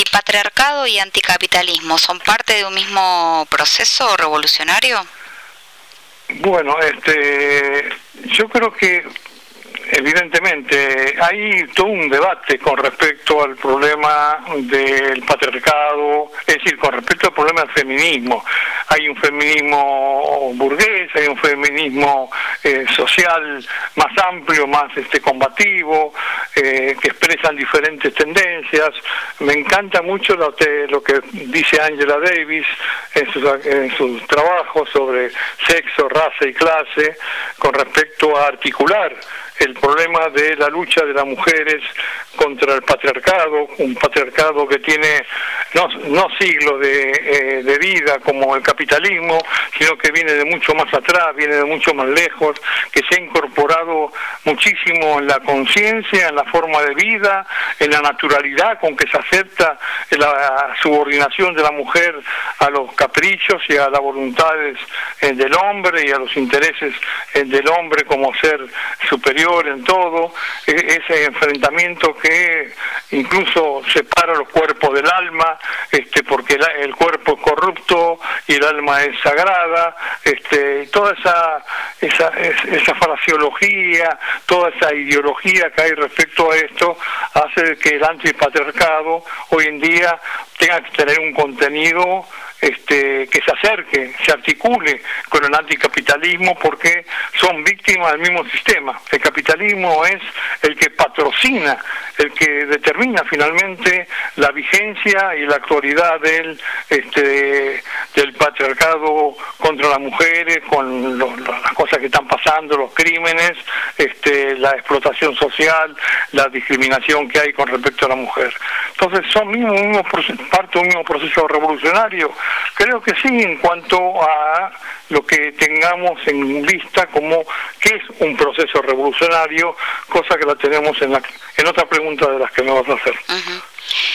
¿patriarcado y anticapitalismo son parte de un mismo proceso revolucionario? Bueno, yo creo que evidentemente hay todo un debate con respecto al problema del patriarcado, es decir, con respecto al problema del feminismo. Hay un feminismo burgués, hay un feminismo social más amplio, más combativo, que expresan diferentes tendencias. Me encanta mucho lo que dice Angela Davis en sus trabajos sobre sexo, raza y clase, con respecto a articular el problema de la lucha de las mujeres contra el patriarcado, un patriarcado que tiene no siglos de vida como el capitalismo, sino que viene de mucho más atrás, viene de mucho más lejos, que se ha incorporado muchísimo en la conciencia, en la forma de vida, en la naturalidad con que se acepta la subordinación de la mujer a los caprichos y a las voluntades del hombre y a los intereses del hombre como ser superior en todo, ese enfrentamiento que incluso separa los cuerpos del alma, porque el cuerpo es corrupto y el alma es sagrada, toda esa fraseología, toda esa ideología que hay respecto a esto hace que el antipatriarcado hoy en día tenga que tener un contenido que se acerque, se articule con el anticapitalismo, porque son víctimas del mismo sistema. El capitalismo es el que patrocina, el que determina finalmente la vigencia y la actualidad del patriarcado contra las mujeres, con las cosas que están pasando, los crímenes, la explotación social, la discriminación que hay con respecto a la mujer. Entonces son parte de un mismo proceso revolucionario. Creo que sí, en cuanto a lo que tengamos en vista como qué es un proceso revolucionario, cosa que la tenemos en otra pregunta de las que me vas a hacer.